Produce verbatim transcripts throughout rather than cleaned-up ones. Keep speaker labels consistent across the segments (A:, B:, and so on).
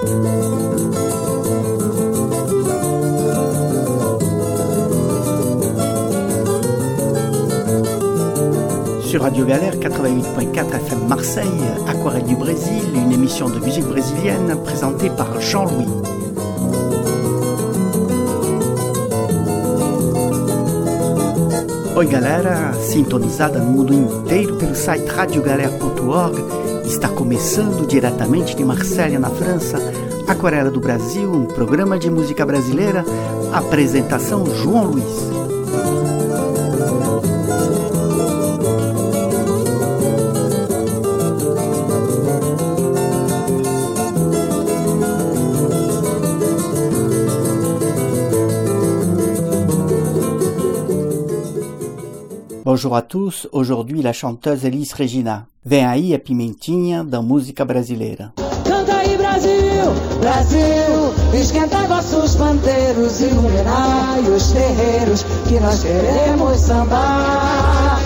A: Sur Radio Galère quatre-vingt-huit point quatre F M Marseille, Aquarelle du Brésil, une émission de musique brésilienne présentée par Jean-Louis. Oi galera, sintonizada no mundo inteiro pelo site radio galera ponto org, está começando diretamente de Marselha, na França, Aquarela do Brasil, um programa de música brasileira, apresentação João Luiz. Bonjour à tous, aujourd'hui la chanteuse Elis Regina. Vem aí a pimentinha da música brasileira.
B: Canta aí Brasil, Brasil, esquenta vossos pandeiros, iluminai os terreiros que nós queremos sambar.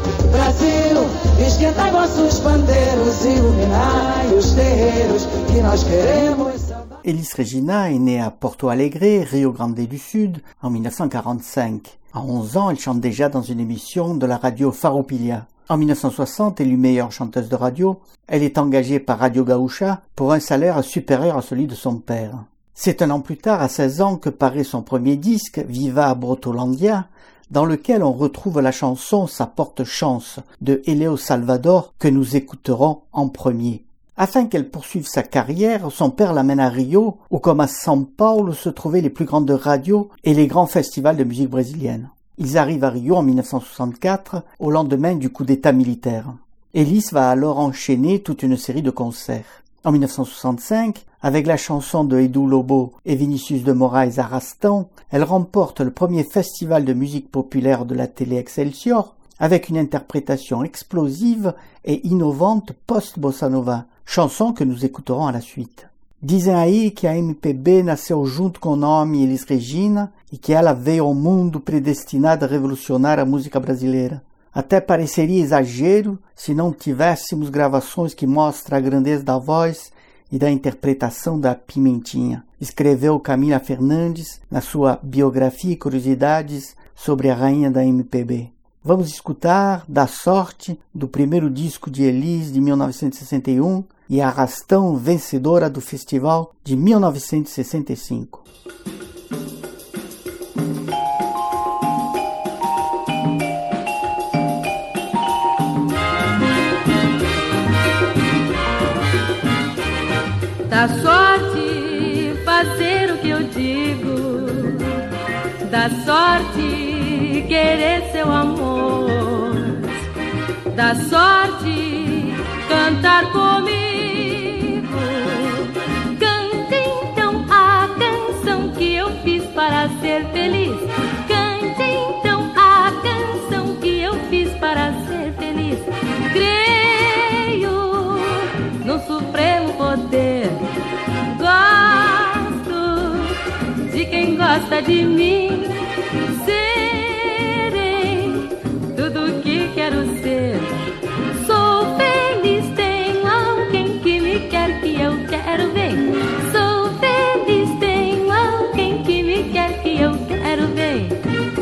B: Brasil, esquenta vossos pandeiros, iluminai os terreiros que nós queremos sambar.
A: Elis Regina est née à Porto Alegre, Rio Grande du Sud, en dix-neuf cent quarante-cinq. À onze ans, elle chante déjà dans une émission de la radio Farroupilha. En dix-neuf cent soixante, élue meilleure chanteuse de radio, elle est engagée par Radio Gaúcha pour un salaire supérieur à celui de son père. C'est un an plus tard, à seize ans, que paraît son premier disque, Viva Brotolandia, dans lequel on retrouve la chanson Ça porte chance de Eleo Salvador que nous écouterons en premier. Afin qu'elle poursuive sa carrière, son père l'amène à Rio, où comme à São Paulo se trouvaient les plus grandes radios et les grands festivals de musique brésilienne. Ils arrivent à Rio en dix-neuf cent soixante-quatre, au lendemain du coup d'état militaire. Elis va alors enchaîner toute une série de concerts. En dix-neuf cent soixante-cinq, avec la chanson de Edu Lobo et Vinicius de Moraes Arrastão, elle remporte le premier festival de musique populaire de la télé Excelsior, avec une interprétation explosive et innovante post-bossa nova, chanson que nous écouterons à la suite. Dizem aí que a M P B nasceu junto com o nome Elis Regina e que ela veio ao mundo predestinada a revolucionar a música brasileira. Até pareceria exagero se não tivéssemos gravações que mostram a grandeza da voz e da interpretação da Pimentinha, escreveu Camila Fernandes na sua biografia e curiosidades sobre a rainha da M P B. Vamos escutar Da Sorte, do primeiro disco de Elis de mil novecentos e sessenta e um, e Arrastão, vencedora do festival de mil novecentos e sessenta e cinco.
C: Da sorte fazer o que eu digo, da sorte querer seu amor, da sorte cantar comigo. Cante então a canção que eu fiz para ser feliz. Cante então a canção que eu fiz para ser feliz. Creio no supremo poder. Gosto de quem gosta de mim. Serei tudo que quero ser. Sou feliz, tenho alguém que me quer, que eu quero ver. Sou feliz, tenho alguém que me quer, que eu quero ver.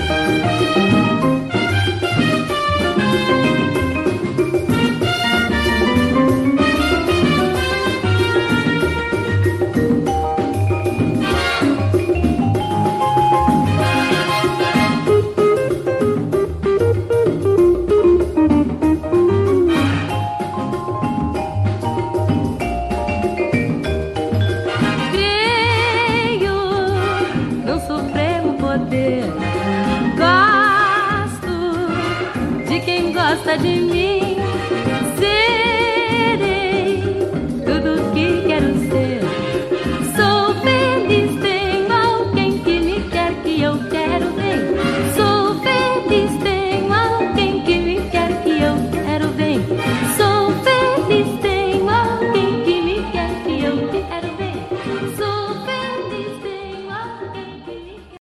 C: Gosta de mim, serei tudo que quero ser. Sou feliz, tenho alguém que me quer, que eu quero ver. Sou feliz, tenho alguém que me quer, que eu quero ver. Sou feliz, tenho alguém que me quer, que eu quero ver. Sou feliz, tenho alguém que me quer.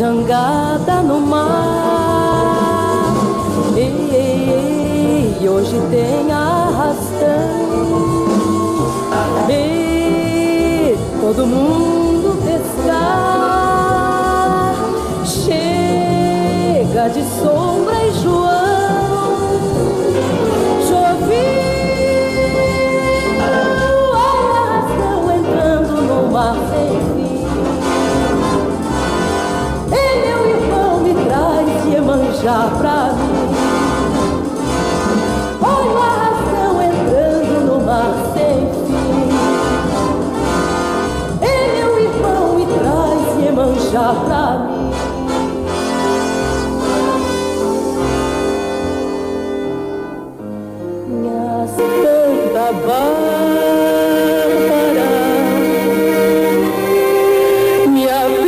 D: jangada no mar. Ei, ei, ei, hoje tem arrastão. Ei, todo mundo pescar. Chega de Sombra e João. Chovinho, arrastão entrando no mar sem fim. Ei, meu irmão, me traz Iemanjá pra mim. Olha o arrastão entrando no mar sem fim. Ei, meu irmão, me traz Iemanjá pra mim. Minha Santa Bárbara, me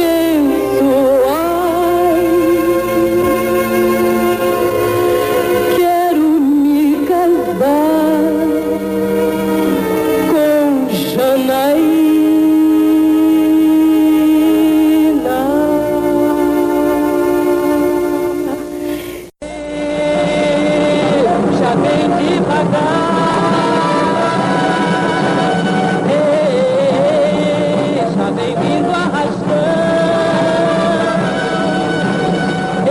D: abençoai. Quero me casar com Janaína. Já vem devagar. Já vem vindo arrastando.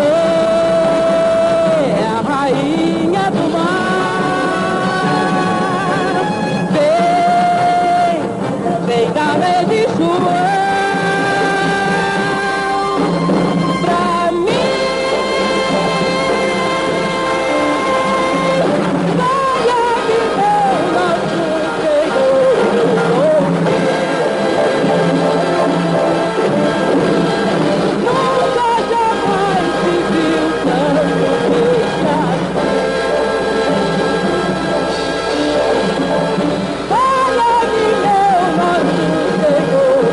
D: É a rainha do mar. Vem, vem da rede João. Pra mim, olha que meu nosso Senhor. Nunca jamais se viu tanto pecado. Olha que meu nosso Senhor.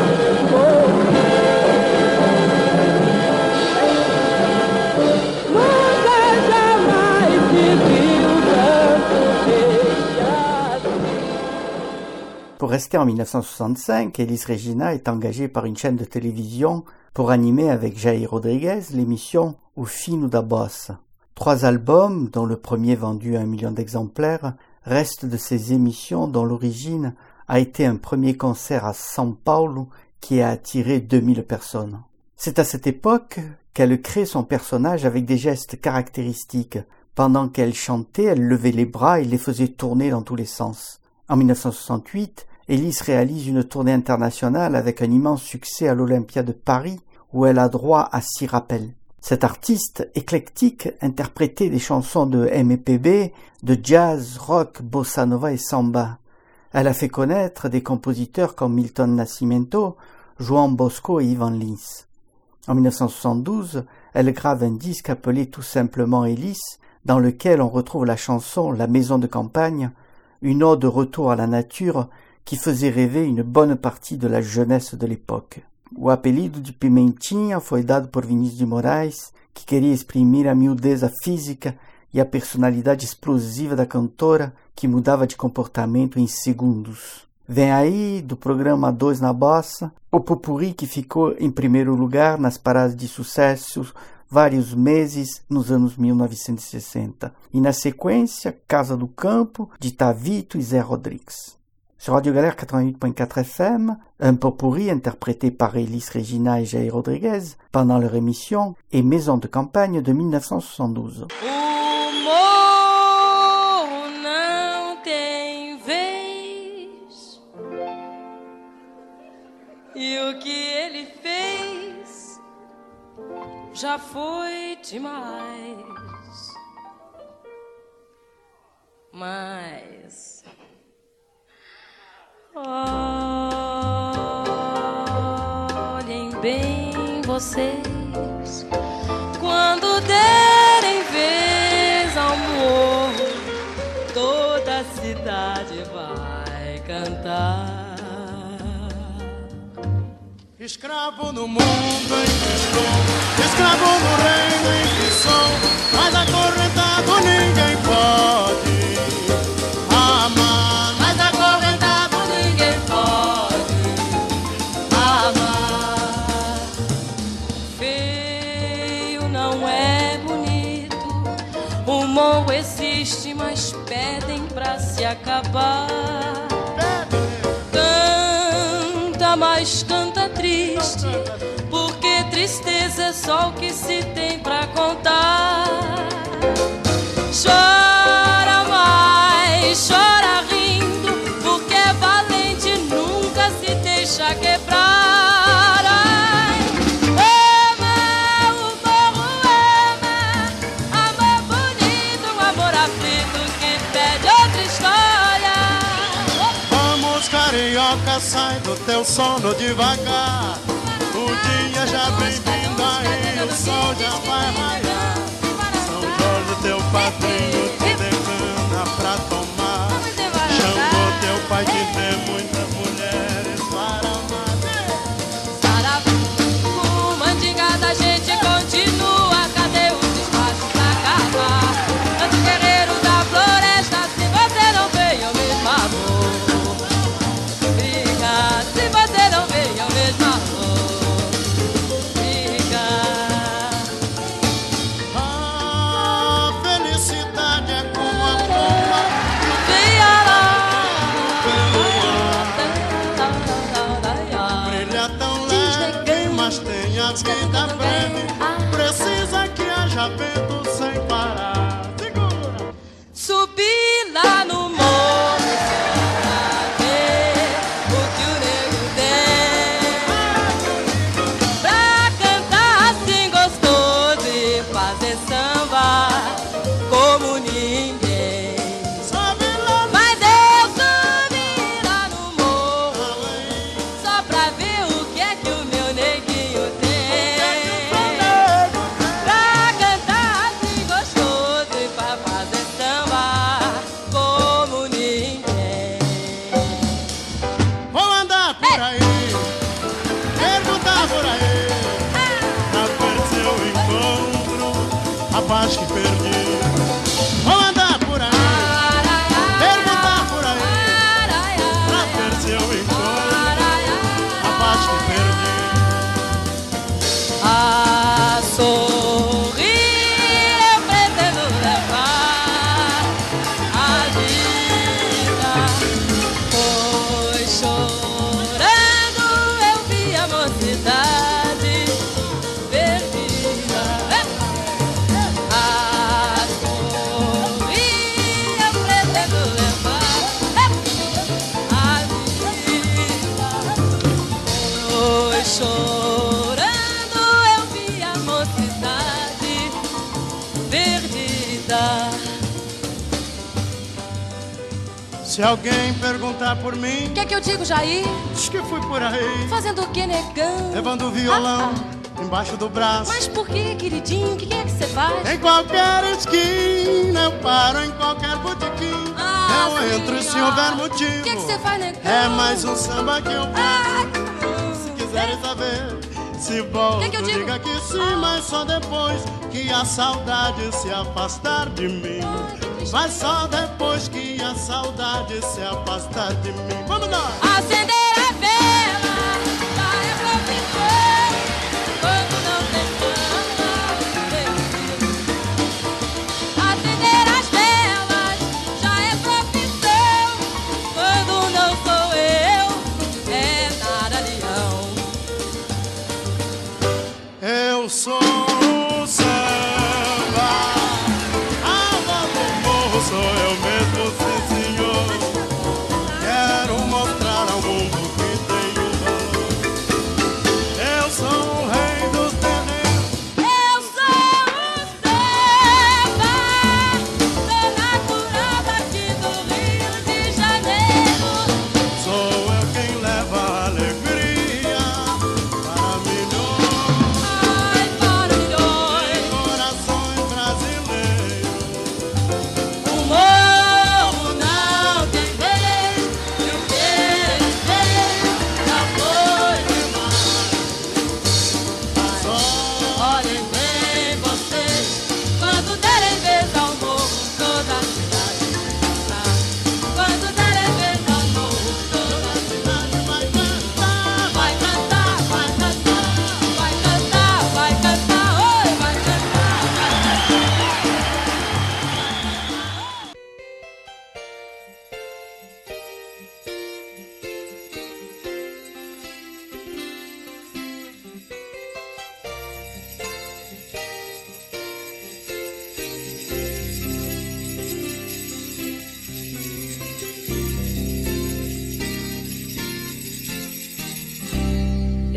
D: Nunca jamais se viu tanto pecado.
A: Pour rester en mille neuf cent soixante-cinq, Elis Regina est engagée par une chaîne de télévision pour animer avec Jair Rodrigues l'émission O Fino da Bossa. Trois albums, dont le premier vendu à un million d'exemplaires, restent de ces émissions dont l'origine a été un premier concert à São Paulo qui a attiré deux mille personnes. C'est à cette époque qu'elle crée son personnage avec des gestes caractéristiques. Pendant qu'elle chantait, elle levait les bras et les faisait tourner dans tous les sens. En mille neuf cent soixante-huit, Elis réalise une tournée internationale avec un immense succès à l'Olympia de Paris où elle a droit à six rappels. Cette artiste éclectique interprétait des chansons de M P B, de jazz, rock, bossa nova et samba. Elle a fait connaître des compositeurs comme Milton Nascimento, João Bosco et Ivan Lins. En mille neuf cent soixante-douze, elle grave un disque appelé tout simplement Elis, dans lequel on retrouve la chanson La Maison de Campagne, une ode de retour à la nature qui faisait rêver une bonne partie de la jeunesse de l'époque. O apelido de Pimentinha foi dado por Vinícius de Moraes, que queria exprimir a miudeza física e a personalidade explosiva da cantora, que mudava de comportamento em segundos. Vem aí, do programa Dois na Bossa, o popurrí que ficou em primeiro lugar nas paradas de sucesso vários meses nos anos mil novecentos e sessenta. E na sequência, Casa do Campo, de Tavito e Zé Rodrigues. Sur Radio Galère quatre-vingt-huit point quatre F M, un pot-pourri interprété par Elis Regina et Jair Rodrigues pendant leur émission et Maison de Campagne de mille neuf cent soixante-douze.
D: O morro não tem vez, e o que ele fez já foi demais. Mas olhem bem vocês, quando derem vez ao morro, toda a cidade vai cantar.
E: Escravo no mundo em que estou, escravo no reino em que sou, mas acorrentado ninguém pode amar, mas acorrentado ninguém pode amar.
D: Fez triste, mas pedem pra se acabar. Canta, mas canta triste, porque tristeza é só o que se tem pra contar. Chora mais, chora rindo, porque é valente, nunca se deixa quebrar. Ai, ama, o morro ama, amor bonito, um amor aflito que pede outra história.
E: Vamos, carioca, sai do teu sono devagar. O dia já vem vindo aí, o sol já vai raiar. São Jorge, teu padrinho, te decana pra tomar. Chamou teu pai que tem muitas mulheres para amar.
D: Saravá, mandingada, a gente continua. Cadê os despachos pra acabar? Antes guerreiro da floresta, se você não veio, eu mesmo amor. Briga, se você não veio, eu mesmo amor.
E: Vida breve, precisa que haja vento sem parar. Segura!
D: Subi lá no morro pra ver o que o nego tem, pra cantar assim gostoso e fazer samba como ninguém. Mas eu subi lá no morro só pra ver o que é que o meu neguinho tem.
E: Acho que perdi. Vou andar por aí, perguntar por aí, pra ver se eu encontro a paz que perdi.
D: A sorrir eu pretendo levar a vida, pois chorando eu vi a mocidade perdida. Chorando eu vi a mocidade perdida.
E: Se alguém perguntar por mim,
D: O que é que eu digo, Jair?
E: diz que fui por aí,
D: Fazendo o que, negão?
E: levando o violão
D: Ah,
E: embaixo do braço.
D: Mas por que, queridinho? O que, que é que você faz?
E: Em qualquer esquina eu paro, em qualquer botequim
D: Ah,
E: eu entro
D: sim,
E: se
D: ó.
E: houver motivo.
D: O que é que você faz, negão?
E: É mais um samba que eu
D: Ah,
E: faço. Se quiserem saber, se volto,
D: Que que eu digo?
E: diga que sim,
D: Ah.
E: mas só depois que a saudade se afastar de mim. Mas só depois que a saudade se afastar de mim. Vamos lá!
D: acender a vela já é profissão quando não tem samba. Acender as velas já é profissão quando não sou eu, é nada leão.
E: Eu sou o samba, alma do morro, sou eu mesmo, sim senhor. Quero mostrar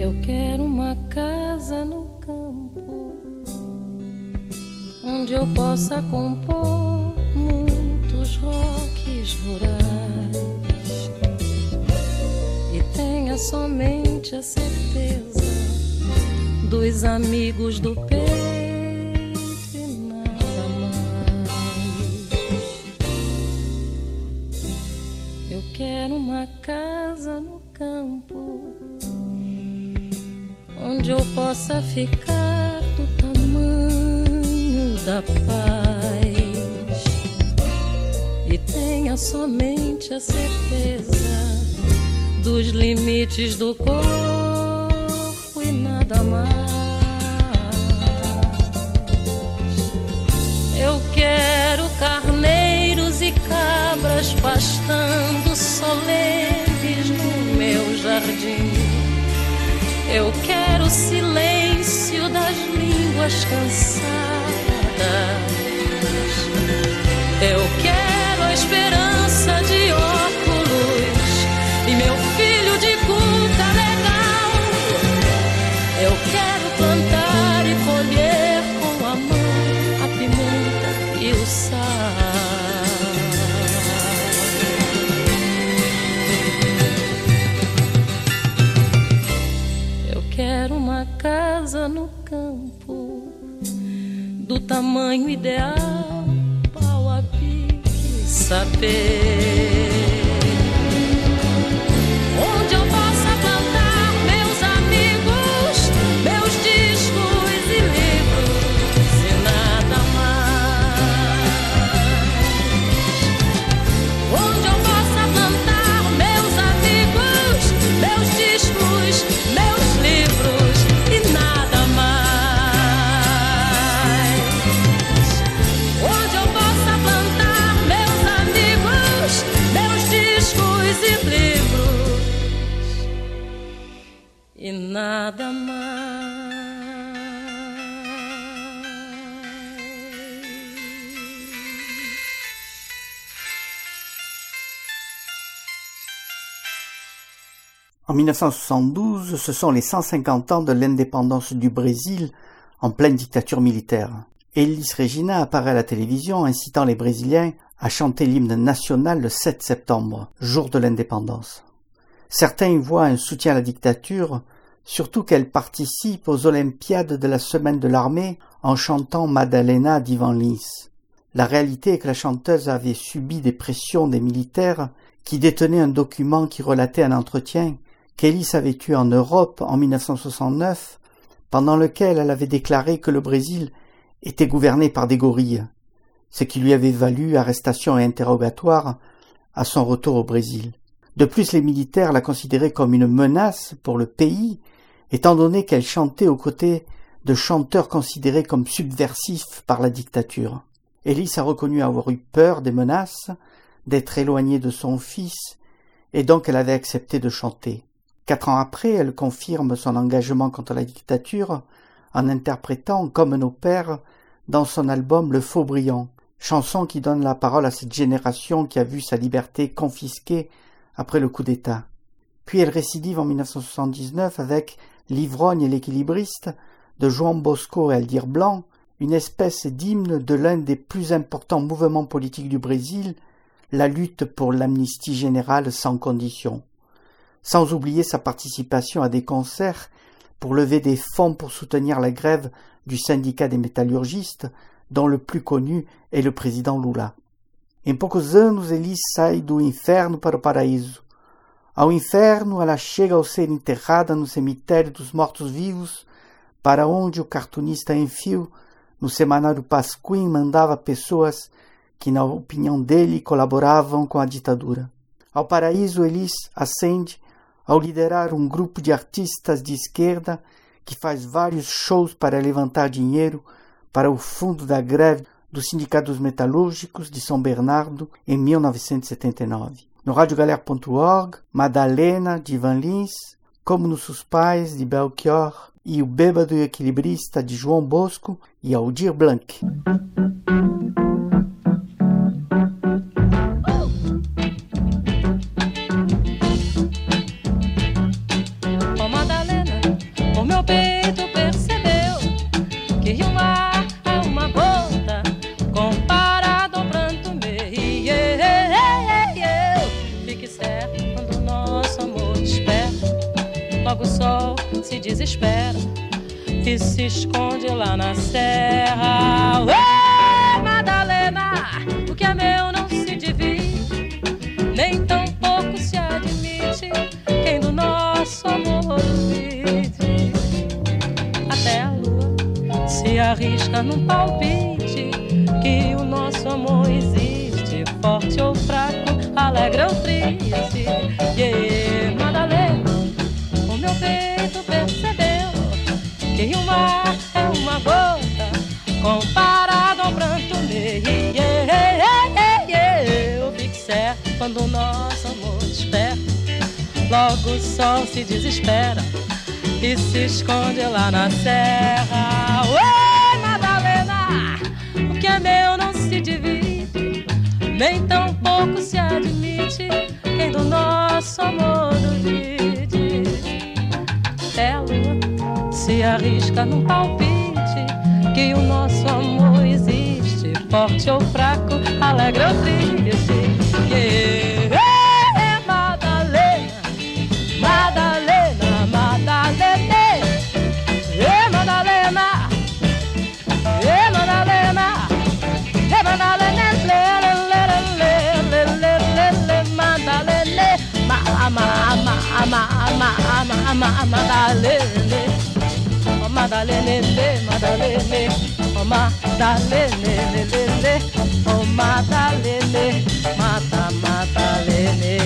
C: Eu quero uma casa no campo, onde eu possa compor muitos rocks rurais e tenha somente a certeza dos amigos do peito e nada mais. Eu quero uma casa no campo, onde eu possa ficar do tamanho da paz e tenha somente a certeza dos limites do corpo e nada mais. Eu quero carneiros e cabras pastando solenes no meu jardim. Eu quero o silêncio das línguas cansadas. Eu quero a esperança de óculos e meu filho de cuca legal. Eu quero plantar e colher com a mão a pimenta e o sal. Eu quero uma casa no campo, do tamanho ideal, pau a pique, sapê, onde eu possa plantar meus amigos, meus discos e livros e nada mais. Onde eu possa plantar meus amigos, meus discos, meus livros e nada mais. Onde eu possa plantar meus amigos, meus discos e livros e nada mais.
A: En mille neuf cent soixante-douze, ce sont les cent cinquante ans de l'indépendance du Brésil en pleine dictature militaire. Elis Regina apparaît à la télévision incitant les Brésiliens à chanter l'hymne national le sept septembre, jour de l'indépendance. Certains y voient un soutien à la dictature, surtout qu'elle participe aux Olympiades de la Semaine de l'Armée en chantant Madalena d'Ivan Lins. La réalité est que la chanteuse avait subi des pressions des militaires qui détenaient un document qui relatait un entretien qu'Elis avait eu en Europe en mille neuf cent soixante-neuf, pendant lequel elle avait déclaré que le Brésil était gouverné par des gorilles, ce qui lui avait valu arrestation et interrogatoire à son retour au Brésil. De plus, les militaires la considéraient comme une menace pour le pays, étant donné qu'elle chantait aux côtés de chanteurs considérés comme subversifs par la dictature. Elis a reconnu avoir eu peur des menaces, d'être éloignée de son fils, et donc elle avait accepté de chanter. Quatre ans après, elle confirme son engagement contre la dictature en interprétant Comme nos pères dans son album Le Faux-Brillant, chanson qui donne la parole à cette génération qui a vu sa liberté confisquée après le coup d'État. Puis elle récidive en mille neuf cent soixante-dix-neuf avec L'ivrogne et l'équilibriste de João Bosco et Aldir Blanc, une espèce d'hymne de l'un des plus importants mouvements politiques du Brésil, la lutte pour l'amnistie générale sans condition. Sans oublier sa participation à des concerts pour lever des fonds pour soutenir la grève du syndicat des métallurgistes, dont le plus connu est le président Lula. Em poucos anos, Elis sai do inferno para o paraíso. Ao inferno, ela chega ao ser enterrada no cemitério dos mortos-vivos, para onde o cartunista Enfio, no semanário Pasquim, mandava pessoas que, na opinião dele, colaboravam com a ditadura. Ao paraíso, Elis ascende ao liderar um grupo de artistas de esquerda que faz vários shows para levantar dinheiro para o fundo da greve do Sindicato dos Metalúrgicos de São Bernardo em mil novecentos e setenta e nove. No rádio galera ponto org, Madalena de Ivan Lins, Como Nossos Pais de Belchior e O Bêbado e o Equilibrista de João Bosco e Aldir Blanc.
C: Oh Madalena,
D: logo o sol se desespera e se esconde lá na serra. Ué, Madalena, o que é meu não se divide, nem tão pouco se admite quem do nosso amor duvide. Até a lua se arrisca num palpite que o nosso amor existe, forte ou fraco, alegre ou triste. Yeah, Madalena, o meu peito percebeu que o mar é uma gota comparado ao pranto meu. Yeah, yeah, yeah, yeah. Eu fico certo quando o nosso amor desperta, logo o sol se desespera e se esconde lá na serra. Ué, Madalena, o que é meu não se divide, nem tão pouco se admite quem do nosso amor duvide. Até a lua se arrisca num palpite que o nosso amor existe, forte ou fraco, alegre ou triste. Yeah, yeah, Madalena, Madalena, Madalena, yeah, Madalena, yeah, Madalena, yeah, Madalena, Madalena, ma, ma, ma, ma, ma, ma, ma, Madalena, oh Madalena, Madalena, oh Madalena, oh Madalena, mata, Madalena.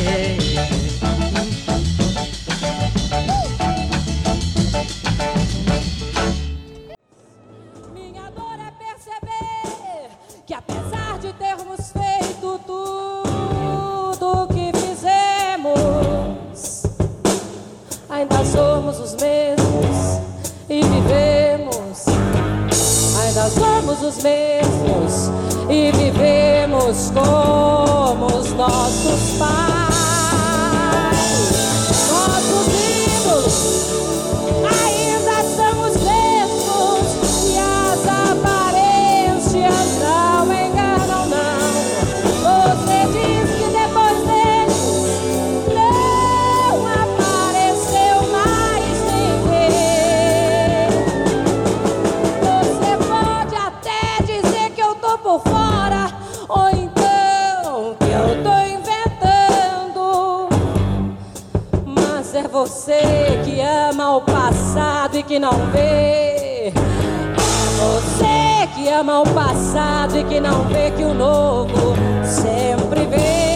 F: Minha dor é perceber que apesar de termos feito tudo que fizemos, ainda somos os mesmos e vivemos. Ainda somos os mesmos e vivemos como os nossos pais. Nossos ídolos ainda são os mesmos e as aparências não enganam, não. Você diz que depois deles não apareceu mais ninguém. Você pode até dizer que eu tô por fora, ou então que eu tô inventando, mas é você que ama o passado e que não vê. É você que ama o passado e que não vê que o novo sempre vem.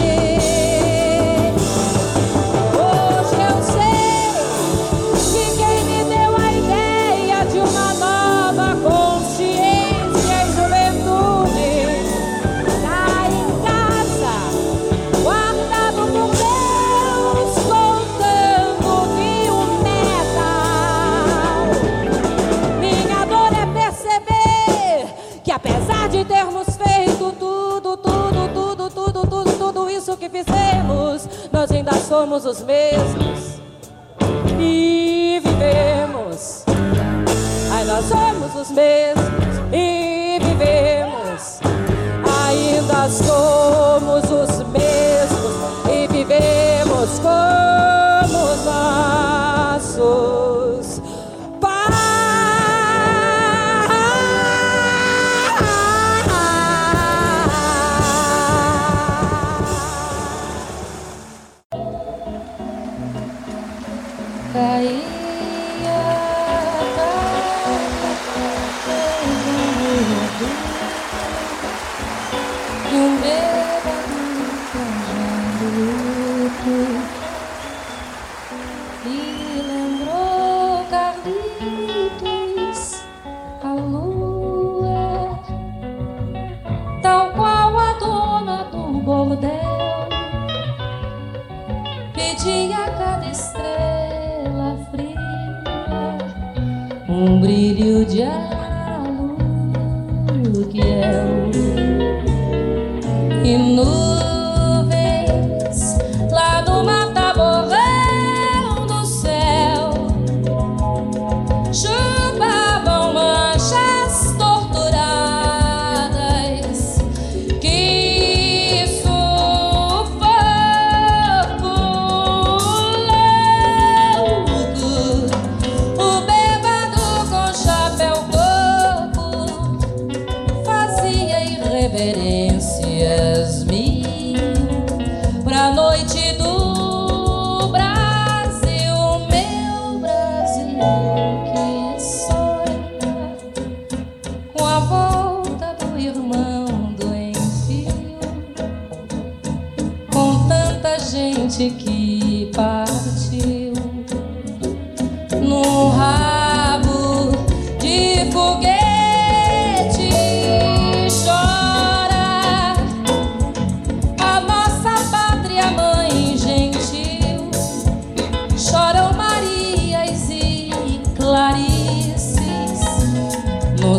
F: Hoje eu sei que quem me deu a ideia de uma nova consciência e juventude tá em casa, guardado por Deus, contando viu metal. Minha dor é perceber que apesar de termos feito tudo, tudo, tudo, tudo, tudo, tudo isso que fizemos, nós ainda somos os mesmos e vivemos. Ainda somos os mesmos e vivemos. Ainda somos os mesmos e vivemos como os nossos pais.
C: Caía, e o bêbado cajado e lembrou Carlitos a lua, tal qual a dona do bordel pedia a cada estrela fria um brilho de aluguel e nuvens lá do mataborrão do céu chupavam manchas torturadas que sufoco.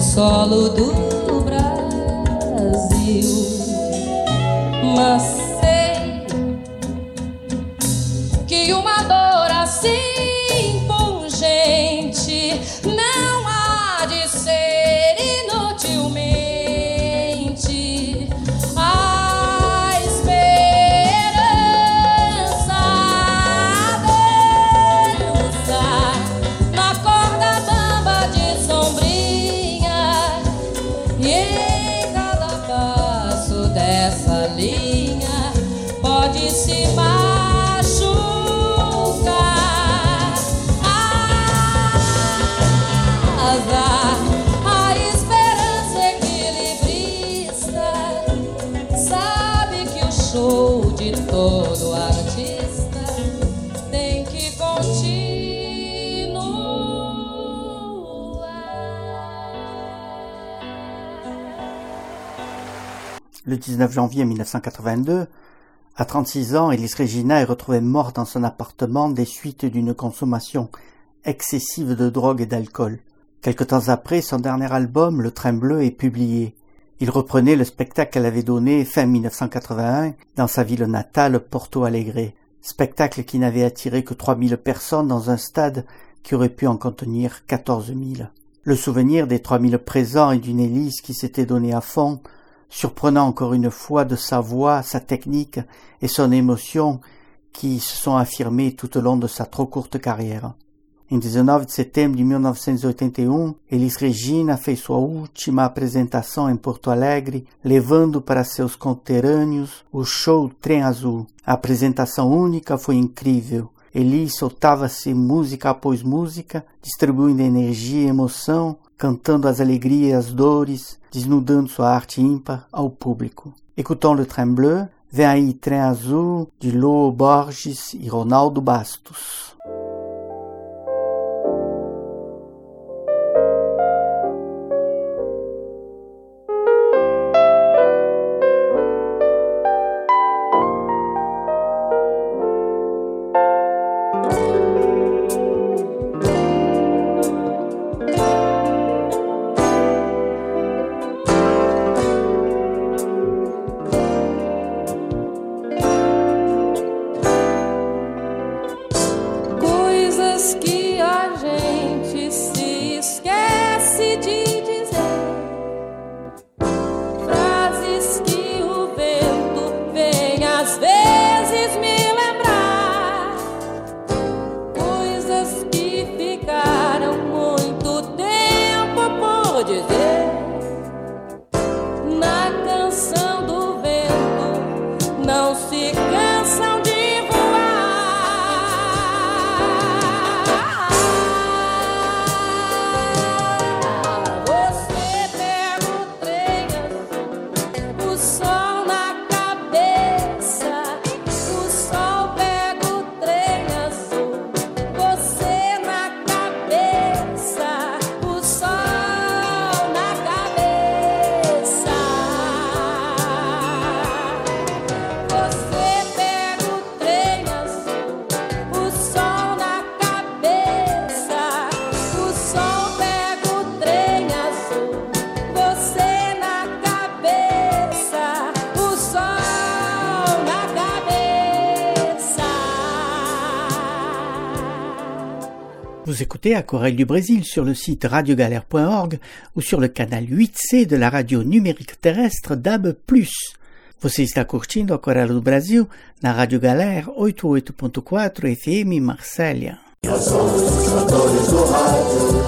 D: solo do Brasil. Mas sei que uma dor assim pungente não há de ser inutilmente a esperança dança na corda bamba de sombrinha, e em cada passo dessa linha pode se machucar. Azar, a esperança equilibrista sabe que o show de todo artista tem que continuar.
A: Le dix-neuf janvier mille neuf cent quatre-vingt-deux, à trente-six ans, Elis Regina est retrouvée morte dans son appartement des suites d'une consommation excessive de drogue et d'alcool. Quelque temps après, son dernier album, Le Train Bleu, est publié. Il reprenait le spectacle qu'elle avait donné fin mille neuf cent quatre-vingt-un dans sa ville natale, Porto Alegre. Spectacle qui n'avait attiré que trois mille personnes dans un stade qui aurait pu en contenir quatorze mille. Le souvenir des trois mille présents et d'une Elis qui s'était donnée à fond, surprenant encore une fois de sa voix, sa technique et son émotion qui se sont affirmées tout au long de sa trop courte carriera. Em dezenove de setembro de mil novecentos e oitenta e um, Elis Regina fez sua última apresentação em Porto Alegre, levando para seus conterrâneos o show Trem Azul. A apresentação única foi incrível. Elis soltava-se música após música, distribuindo energia e emoção, cantando as alegrias e as dores, desnudando sua arte ímpar ao público. Écoutons Le Train Bleu, vem aí Trem Azul, de Lô Borges e Ronaldo Bastos. Vous écoutez Aquarelle du Brésil sur le site radio galère point org ou sur le canal huit C de la radio numérique terrestre D A B plus. Você está curtindo Aquarelle do Brasil na Rádio Galera oitenta e oito ponto quatro F M Marsella.
G: Nós somos os cantores do rádio,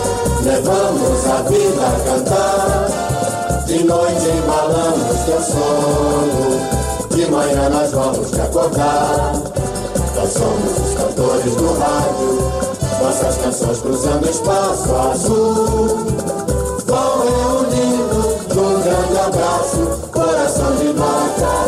G: levamos a vida a cantar. De noite embalamos teu sono, de manhã nós vamos te acordar. Nós somos os cantores do rádio, nossas canções cruzando espaço azul, vão reunindo num grande abraço, coração de nota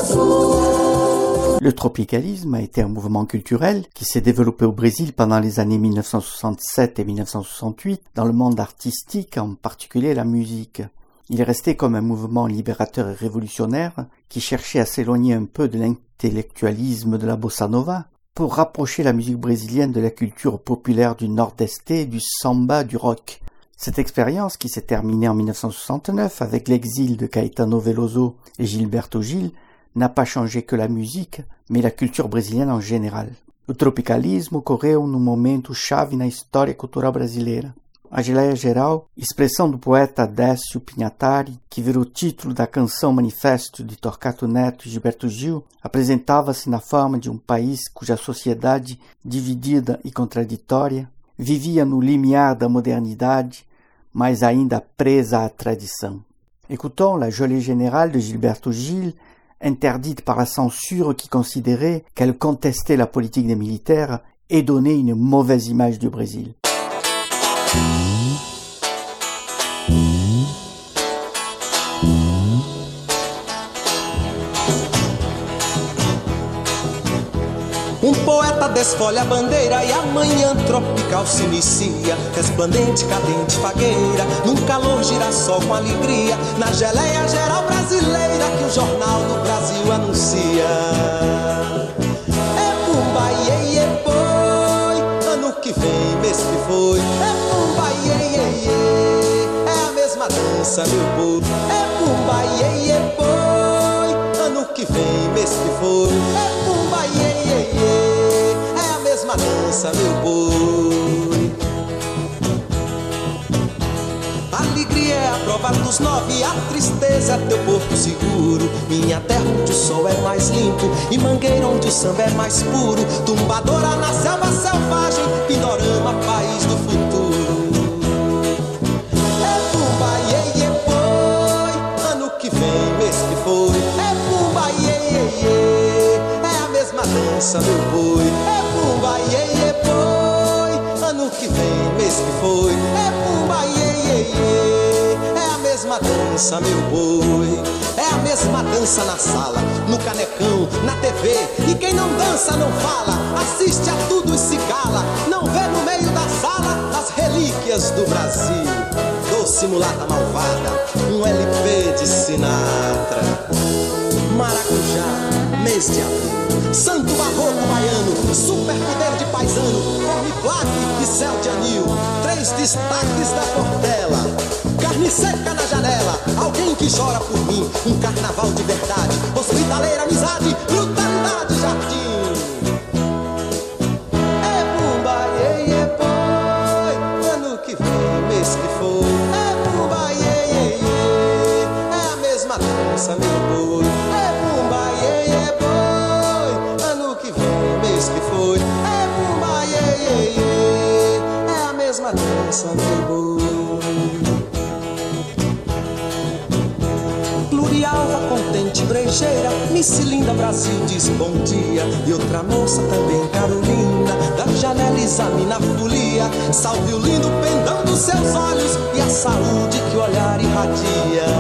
G: azul.
A: Le tropicalisme a été un mouvement culturel qui s'est développé au Brésil pendant les années mille neuf cent soixante-sept et mille neuf cent soixante-huit dans le monde artistique, en particulier la musique. Il est resté comme un mouvement libérateur et révolutionnaire qui cherchait à s'éloigner un peu de l'intellectualisme de la bossa nova pour rapprocher la musique brésilienne de la culture populaire du nord-est, du samba, du rock. Cette expérience, qui s'est terminée en mille neuf cent soixante-neuf avec l'exil de Caetano Veloso et Gilberto Gil, n'a pas changé que la musique, mais la culture brésilienne en général. O tropicalismo ocorreu num momento chave na história cultural brasileira. A geleia geral, expressão do poeta Décio Pinhatari, que virou título da canção Manifesto de Torquato Neto e Gilberto Gil, apresentava-se na forma de um país cuja sociedade, dividida e contraditória, vivia no limiar da modernidade, mas ainda presa à tradição. Écoutons la Gelée générale de Gilberto Gil, interdite par la censure qui considérait qu'elle contestait la politique des militaires et donnait une mauvaise image du Brésil.
H: Um poeta desfolha a bandeira e a manhã tropical se inicia. Resplandente, cadente, fagueira, num calor girassol com alegria, na geleia geral brasileira que o Jornal do Brasil anuncia. É pumba, iê, iê, boi, ano que vem, mês que foi. É pumba, iê, iê, iê, é a mesma dança, meu povo. É pumba, iê, iê, boi, ano que vem, mês que foi. É pumba, iê, iê, iê, é a mesma dança, meu boi. A alegria é a prova dos nove, a tristeza é teu porto seguro. Minha terra onde o sol é mais limpo e mangueira onde o samba é mais puro. Tumbadora na selva selvagem, Pindorama, país do futuro. É pumba, iê, iê, boi, ano que vem, mês que foi. É pumba, iê, iê, iê, é a mesma dança, meu boi. É pumba, iê, iê, boi, ano que vem, mês que foi. É pumba, iê, iê, iê, é a mesma dança, meu boi. É a mesma dança na sala, no canecão, na T V. E quem não dança não fala, assiste a tudo e se cala. Não vê no meio da sala as relíquias do Brasil. Doce mulata malvada, um L P de Sinatra. Maracujá, mês de abril. Santo barroco baiano, super poder de paisano, forme plaque e céu de anil. Três destaques da Portela, carne seca na janela, alguém que chora por mim. Um carnaval de verdade, hospitaleira amizade, brutalidade jardim. É bumba, iê, iê, boi, ano que vem, mês que foi. É bumba, iê, iê, iê, é a mesma dança, meu boi. É bumba, iê, iê, boi, ano que vem, mês que foi. É bumba, iê, iê, iê, é a mesma dança, meu boi. Plurialva, contente, brejeira, Miss Linda Brasil diz bom dia. E outra moça também, Carolina, da janela examina a folia. Salve o lindo pendão dos seus olhos e a saúde que o olhar irradia.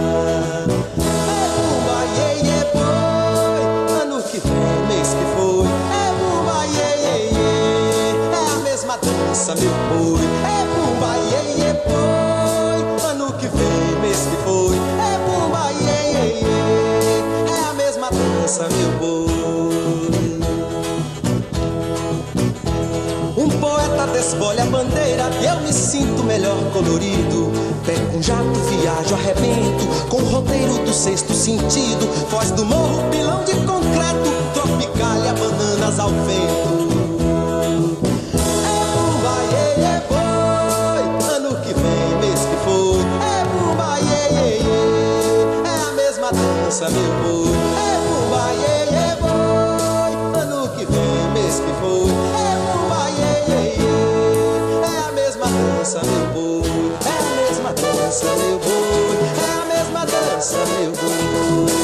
H: É bumba, iê, iê, boi, ano que vem, mês que foi. É bumba, iê, iê, iê, é a mesma dança, meu boi. É bumba, iê, iê, boi, ano que vem, mês que foi. É bumba, iê, iê, iê, é a mesma dança, meu boi. Um poeta desfolha a bandeira, eu me sinto melhor colorido. Pego um jato, viajo, arrebento, com o roteiro do sexto sentido. Foz do morro, pilão de concreto, tropicália, bananas ao vento. É bumba, iê, iê, boi, ano que vem, mês que foi. É bumba, iê, iê, iê, é a mesma dança, meu boi. É bumba, iê, iê, boi, ano que vem, mês que foi. É bumba, iê, iê, iê, é a mesma dança, meu boi. É a mesma dança, meu boi. É a mesma dança, meu boi.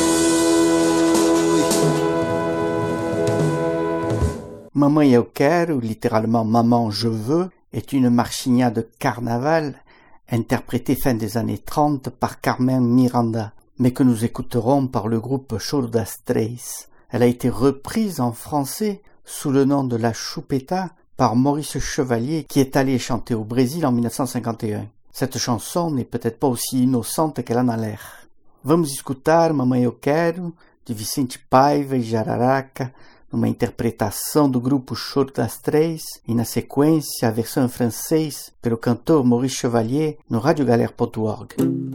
A: Mamãe eu quero, littéralement Maman je veux, est une marchinha de carnaval interprétée fin des années trente par Carmen Miranda, mais que nous écouterons par le groupe Choro das Três. Elle a été reprise en français sous le nom de La Chupeta par Maurice Chevalier, qui est allé chanter au Brésil en mille neuf cent cinquante et un. Cette chanson n'est peut-être pas aussi innocente qu'elle en a l'air. Vamos escutar Mamãe eu quero, de Vicente Paiva e Jararaca, numa interpretação do grupo Choro das Três, e na sequência a versão em francês pelo cantor Maurice Chevalier no radiogalère ponto org.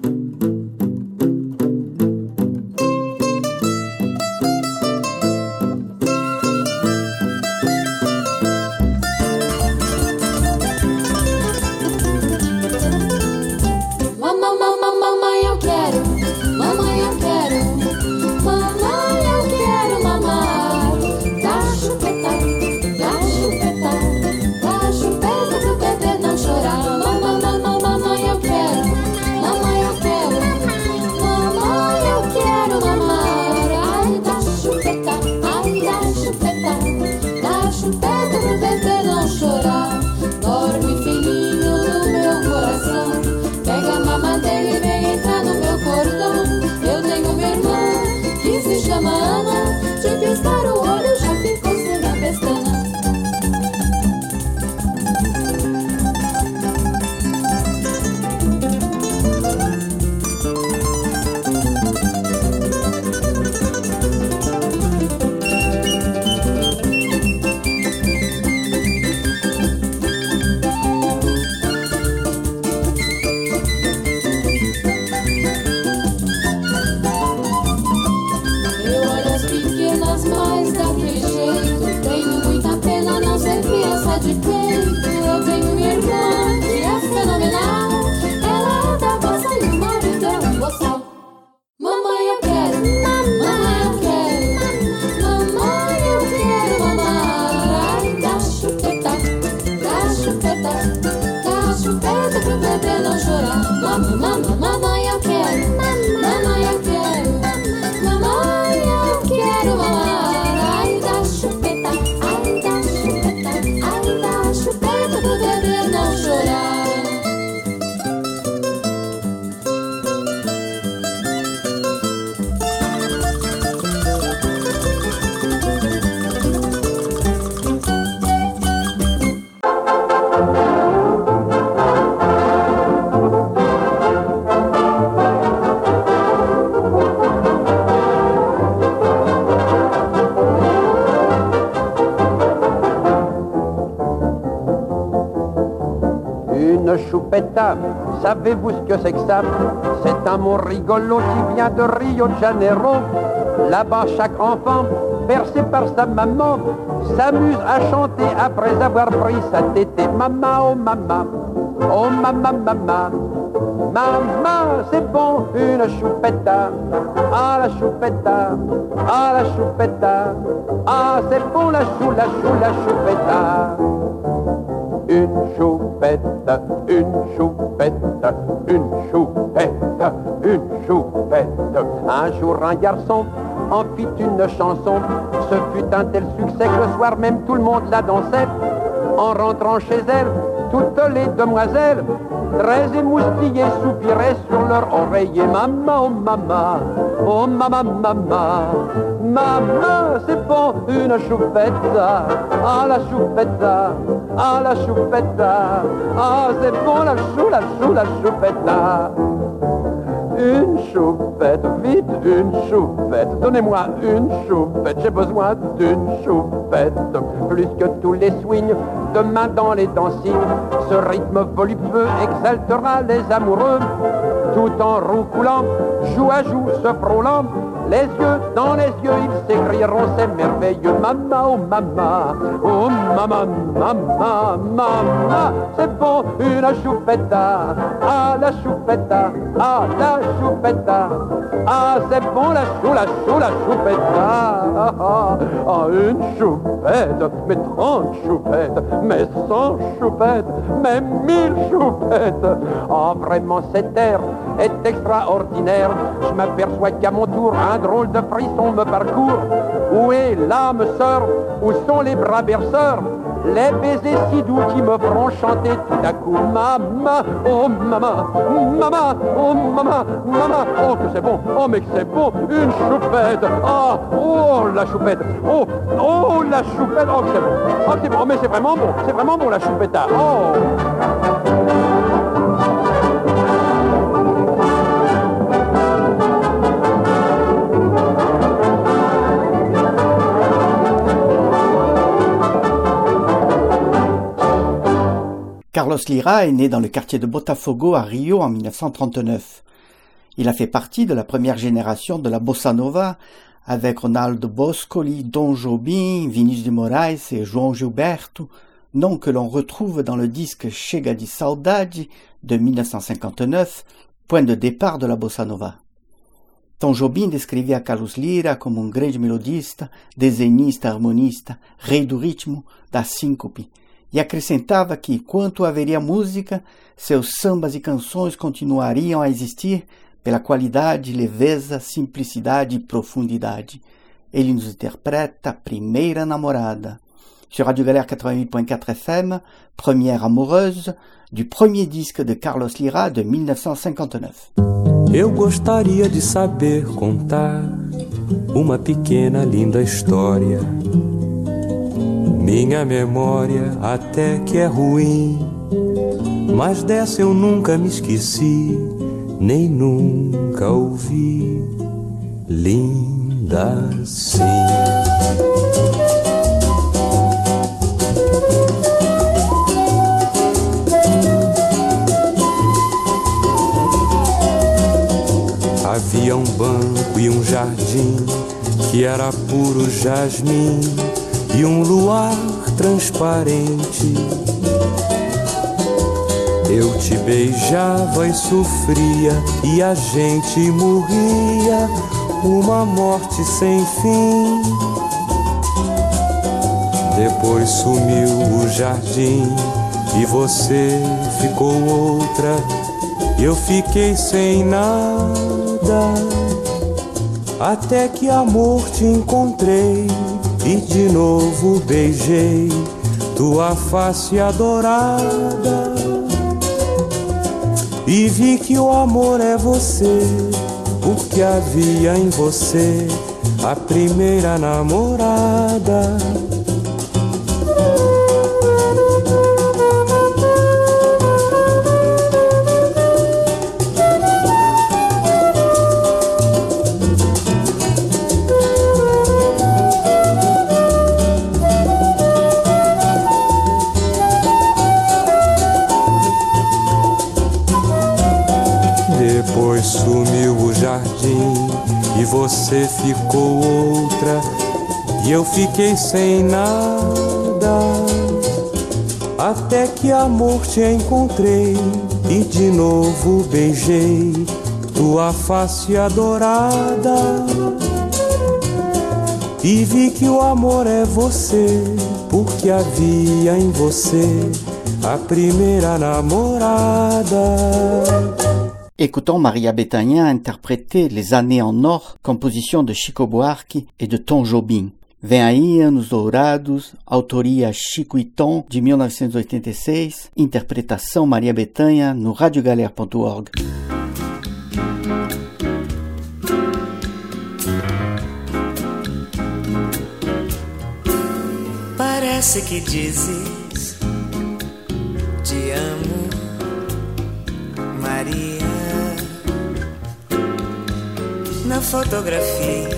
I: Choupetta, savez-vous ce que c'est que ça? C'est un mot rigolo qui vient de Rio de Janeiro. Là-bas, chaque enfant, bercé par sa maman, s'amuse à chanter après avoir pris sa tétée. Maman, oh maman, oh maman, maman, maman, c'est bon, une choupetta. Ah la choupetta, ah la choupetta, ah c'est bon la chou, la chou, la choupetta. Une choupette, une choupette, une choupette, une choupette. Un jour un garçon en fit une chanson. Ce fut un tel succès que le soir même tout le monde la dansait. En rentrant chez elle, toutes les demoiselles, très émoustillées, soupiraient sur leur oreiller. Maman, oh maman, oh maman, maman, maman, c'est bon une choupette. Ah la choupette, ah la choupette, ah c'est bon la chou, la chou, la choupette. Une choupette, vite une choupette, donnez-moi une choupette, j'ai besoin d'une choupette. Plus que tous les swings, de main dans les dancing, ce rythme voluptueux exaltera les amoureux. Tout en roucoulant, joue à joue, se frôlant, les yeux dans les yeux, ils s'écrieront, c'est merveilleux. Maman, oh maman, oh maman, maman, maman, c'est bon une choupetta, ah la choupetta, ah la choupetta, ah c'est bon la chou, la chou, la choupetta, ah, ah, ah une choupette, mais trente choupettes, mais cent choupettes, mais mille choupettes. Ah vraiment cet air est extraordinaire, je m'aperçois qu'à mon tour un drôle de frisson me parcourt. Où est l'âme sœur? Où sont les bras berceurs? Les baisers si doux qui me feront chanter tout à coup. Maman, oh maman, maman, oh maman, maman. Oh que c'est bon, oh mais que c'est bon. Une choupette, ah, oh la choupette, oh, oh la choupette, oh que c'est bon, oh que c'est bon, oh, mais c'est vraiment bon, c'est vraiment bon la choupette, oh.
A: Carlos Lyra est né dans le quartier de Botafogo à Rio en mille neuf cent trente-neuf. Il a fait partie de la première génération de la bossa nova avec Ronaldo Boscoli, Tom Jobim, Vinícius de Moraes et João Gilberto, noms que l'on retrouve dans le disque Chega de Saudade de mille neuf cent cinquante-neuf, point de départ de la bossa nova. Tom Jobim descrevia Carlos Lyra como um grande melodista, desenhista, harmonista, rei do ritmo, da síncope, e acrescentava que, enquanto haveria música, seus sambas e canções continuariam a existir pela qualidade, leveza, simplicidade e profundidade. Ele nos interpreta Primeira Namorada. Sur Radio Galère quatre-vingt-huit point quatre F M, Première Amoureuse, du premier disque de Carlos Lyra de mille neuf cent cinquante-neuf.
J: Eu gostaria de saber contar uma pequena linda história. Minha memória até que é ruim, mas dessa eu nunca me esqueci, nem nunca ouvi. Linda sim. Havia um banco e um jardim que era puro jasmim e um luar transparente. Eu te beijava e sofria e a gente morria, uma morte sem fim. Depois sumiu o jardim e você ficou outra, eu fiquei sem nada. Até que amor te encontrei e de novo beijei tua face adorada. E vi que o amor é você, porque havia em você a primeira namorada. Sumiu o jardim e você ficou outra e eu fiquei sem nada. Até que amor te encontrei e de novo beijei tua face adorada. E vi que o amor é você, porque havia em você a primeira namorada.
A: Écoutons Maria Bethânia interpréter Les Années en Or, composition de Chico Buarque et de Tom Jobim. Vem aí Anos Dourados, autoria Chico e Tom, de mil novecentos e oitenta e seis, interpretação Maria Bethânia no radio galère ponto org.
K: Parece que dizes te amo, Maria. Na fotografia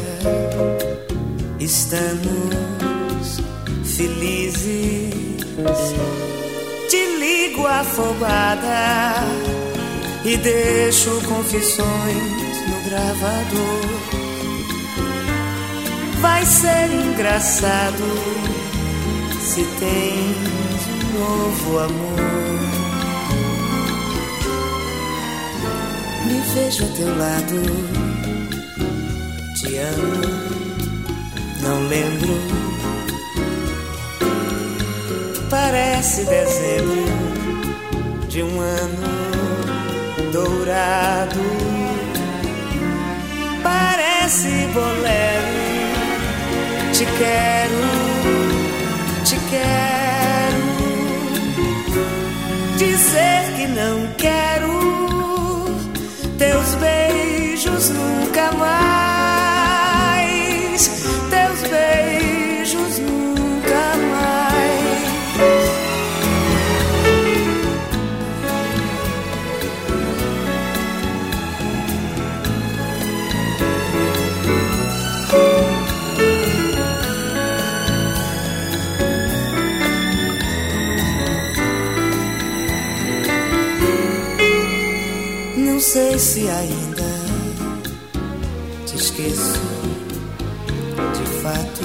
K: estamos felizes. Te ligo afobada e deixo confissões no gravador. Vai ser engraçado se tens um novo amor. Me vejo a teu lado, te amo, não lembro. Parece dezembro de um ano dourado. Parece bolero. Te quero, te quero. Dizer que não quero teus beijos nunca mais, teus beijos nunca mais. sei se ainda te esqueço de fato.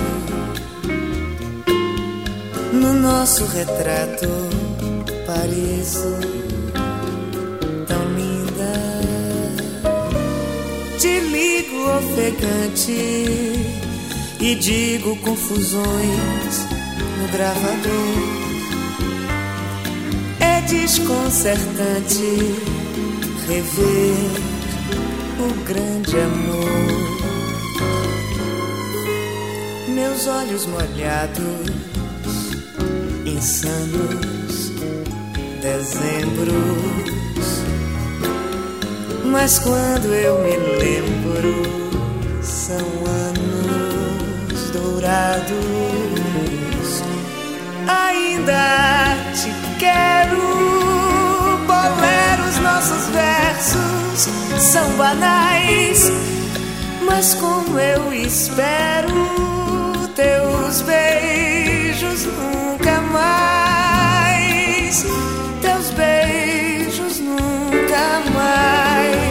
K: No nosso retrato pareço tão linda. Te ligo ofegante e digo confusões no gravador. É desconcertante rever o grande amor. Meus olhos molhados, insanos dezembros. Mas quando eu me lembro, são anos dourados. Ainda te quero. Boleros, nossos versos são banais, mas como eu espero teus beijos nunca mais, teus beijos nunca mais.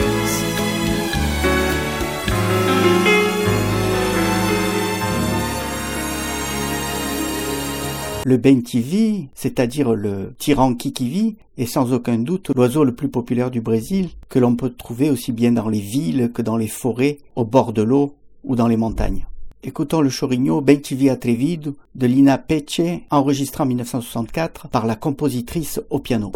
A: Le bem-te-vi, c'est-à-dire le tiranqui-qui-vi, est sans aucun doute l'oiseau le plus populaire du Brésil, que l'on peut trouver aussi bien dans les villes que dans les forêts, au bord de l'eau ou dans les montagnes. Écoutons le chorinho Bem-te-vi atrevido de Lina Peche, enregistré en mille neuf cent soixante-quatre par la compositrice au piano.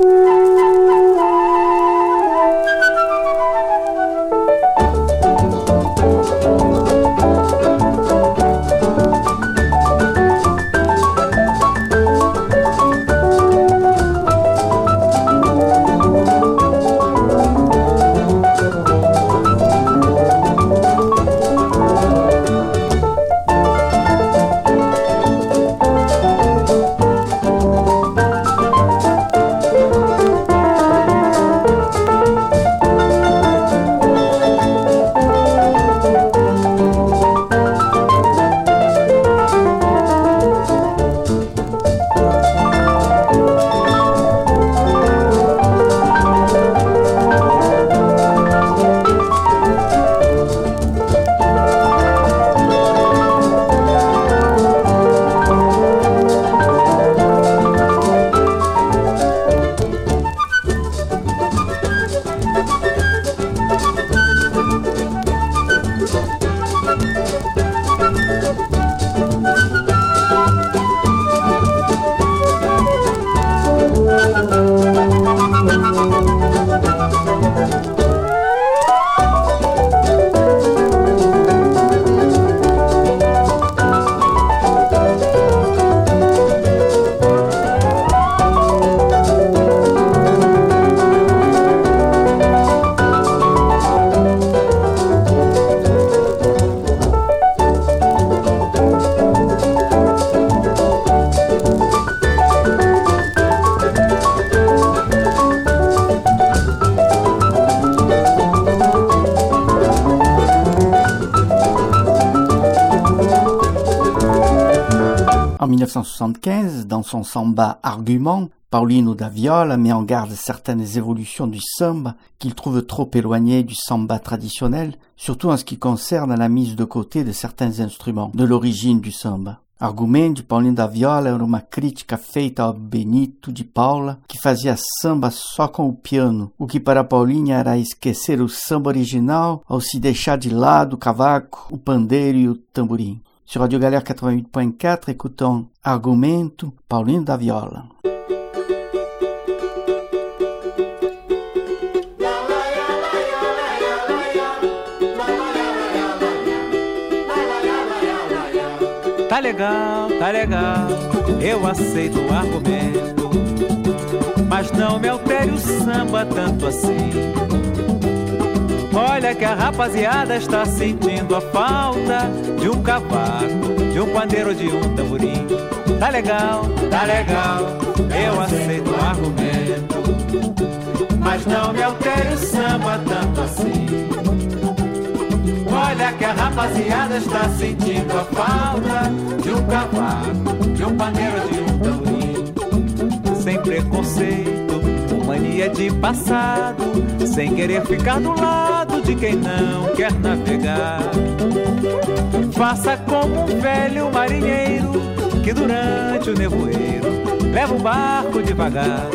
A: En mille neuf cent soixante-quinze, dans son samba Argument, Paulino da Viola met en garde certaines évolutions du samba qu'il trouve trop éloignées du samba traditionnel, surtout en ce qui concerne la mise de côté de certains instruments de l'origine du samba. Argument de Paulino da Viola era uma crítica feita ao Benito de Paula, que fazia samba só com o piano, o que para Paulinha era esquecer o samba original ao se deixar de lado o cavaco, o pandeiro e o tamborim. Sur Radio Galère quatre-vingt-huit point quatre, écoutons Argumento, Paulino da Viola.
L: Tá legal, tá legal, eu aceito o argumento, mas não me altere o samba tanto assim. Olha que a rapaziada está sentindo a falta de um cavaco, de um pandeiro, de um tamborim. Tá legal, tá legal, eu aceito o argumento, mas não me altere o samba tanto assim. Olha que a rapaziada está sentindo a falta de um cavaco, de um pandeiro, de um tamborim. Sem preconceito, uma mania de passado, sem querer ficar do lado de quem não quer navegar. Faça como um velho marinheiro que durante o nevoeiro leva o barco devagar.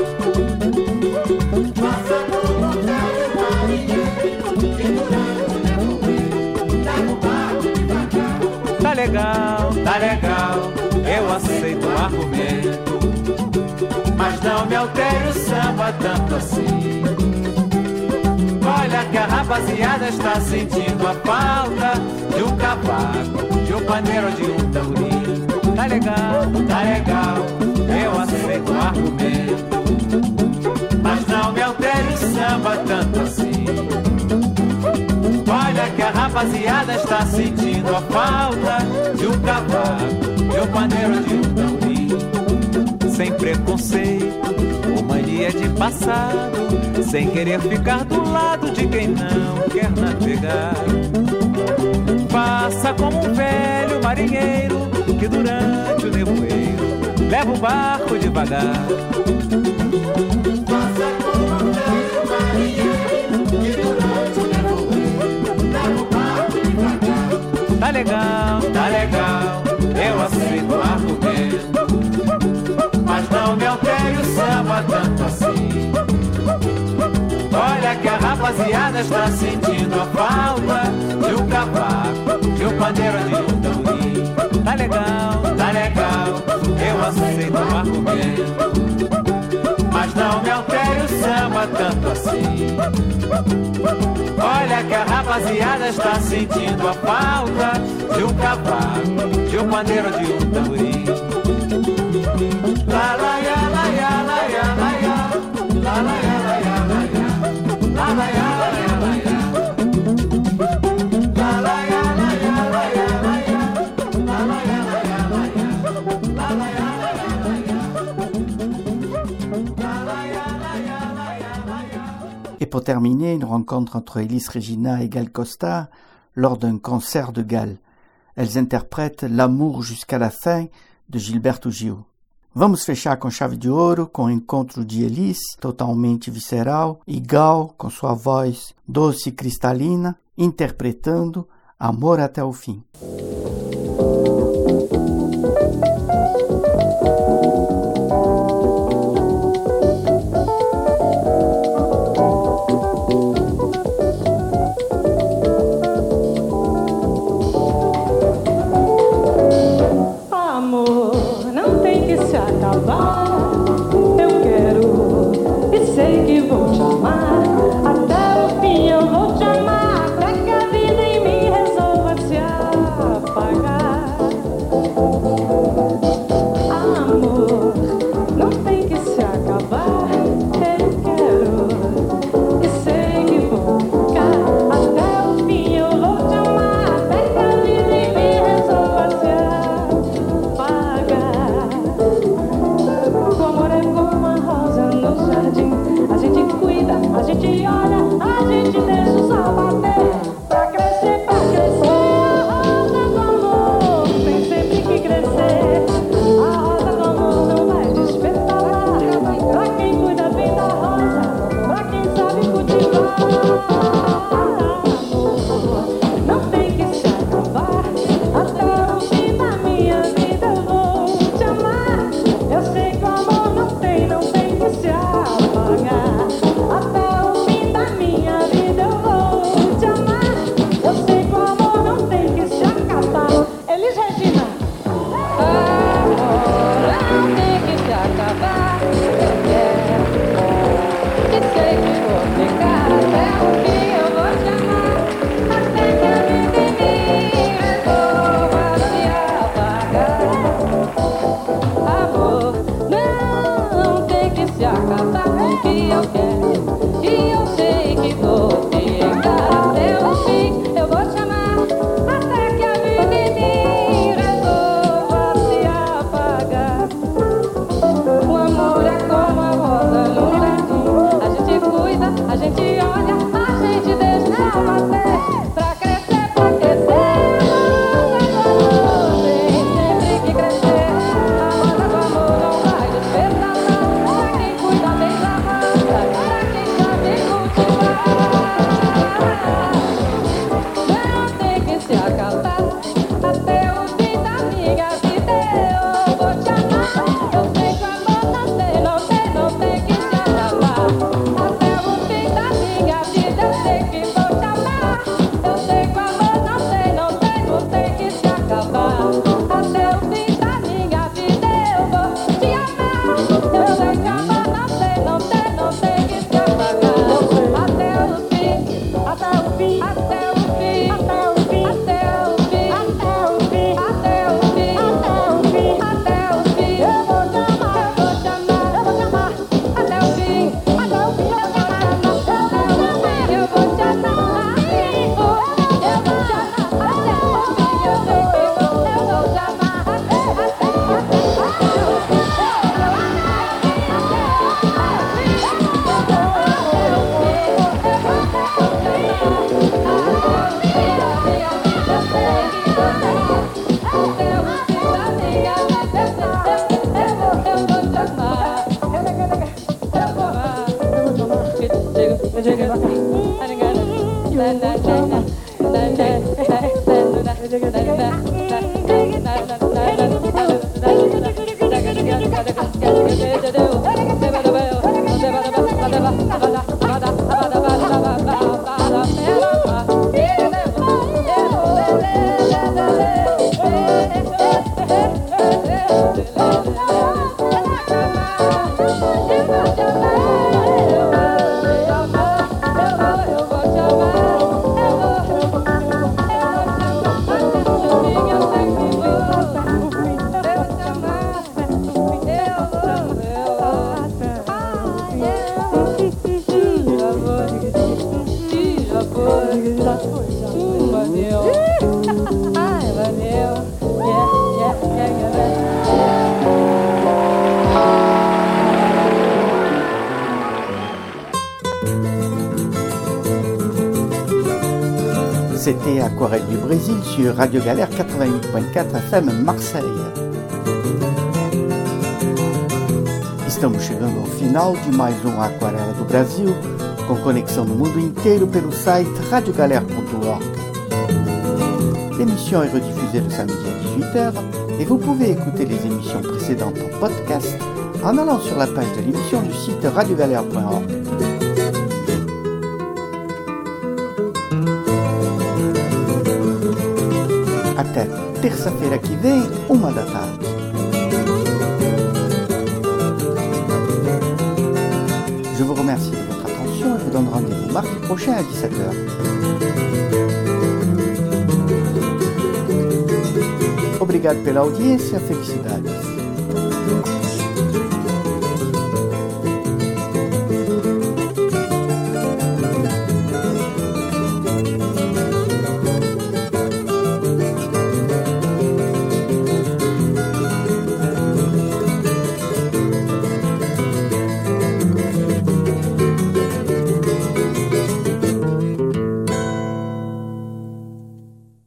M: Faça como um velho marinheiro que durante o nevoeiro leva o barco devagar.
L: Tá legal, tá legal, eu aceito o argumento, mas não me altere o samba tanto assim. Olha que a rapaziada está sentindo a falta de um cavaco, de um pandeiro, de um tamborim. Tá legal, tá legal, eu aceito o argumento, mas não me altere o samba tanto assim. Olha que a rapaziada está sentindo a falta de um cavaco, de um pandeiro, de um tamborim. Sem preconceito ou mania de passado, sem querer ficar do lado de quem não quer navegar. Faça como um velho marinheiro que durante o nevoeiro leva o barco devagar.
M: Faça como um velho marinheiro que durante o nevoeiro leva o barco devagar.
L: Tá legal, tá legal, eu aceito o argumento, mas não me altere o samba tanto assim. Olha que a rapaziada está sentindo a falta de um cavaco, de um pandeiro, de um tamborim. Tá legal, tá legal, eu aceito o argumento, mas não me altere o samba tanto assim. Olha que a rapaziada está sentindo a falta de um cavaco, de um pandeiro, de um tamborim. La la ya la ya la ya la ya, la la ya la ya la ya, la la ya la ya la ya, la la ya la ya la ya la ya, la la ya la ya la ya, la la ya la ya la ya.
A: Et pour terminer, une rencontre entre Elis Regina et Gal Costa lors d'un concert de Gal. Elles interprètent L'amour jusqu'à la fin de Gilberto Gil. Vamos fechar com chave de ouro com o encontro de Elis, totalmente visceral, e Gal, com sua voz doce e cristalina, interpretando Amor até o fim.
F: Eu quero e sei que vou te amar. Até o fim eu vou te amar, até que a vida em mim resolva se apagar. Amor, não tem que se acabar. Eu quero e sei que vou ficar. Até o fim eu vou te amar, até que a vida em mim resolva se apagar. O amor é como uma rosa no jardim. A gente cuida, a gente olha, a gente deixa o sol bater. Pra crescer, pra crescer. A rosa do amor tem sempre que crescer. A rosa do amor não vai despertar. Pra quem cuida bem da rosa, pra quem sabe cultivar. Amor, não tem que se acabar. Até o fim da minha vida eu vou te amar. Eu sei que o amor não tem, não tem que se apagar. Até o fim da minha vida eu vou te amar. Eu sei que o amor não tem que se acabar. Elis Regina. Amor não tem que se acabar. Eu quero e sei que vou ficar. Até o fim eu vou te amar. Até que a vida em mim resolva se apagar. Amor, não tem que se acabar. O que eu quero e eu sei que vou ficar. Até o fim eu vou te amar, até que a vida em mim resolva se apagar. O amor é como a rosa no jardim. A gente cuida, a gente olha, a gente deixa bater. Pra crescer, pra crescer. A rosa do amor tem sempre que crescer. A rosa do amor não vai despertar, não. Pra quem cuida bem da rosa,
A: C'était Aquarelle du Brésil sur Radio Galère quatre-vingt-huit point quatre F M Marseille. Estamos chegando ao final de mais um Aquarela do Brasil, com conexão no mundo inteiro pelo site radio galère ponto org. L'émission est rediffusée le samedi à dix-huit heures et vous pouvez écouter les émissions précédentes en podcast en allant sur la page de l'émission du site radio galère point org. Até terça-feira que vem, uma da tarde. Je vous remercie de votre attention et vous donne rendez-vous mardi prochain à dix-sept heures. Obrigado pela audiência, felicidades.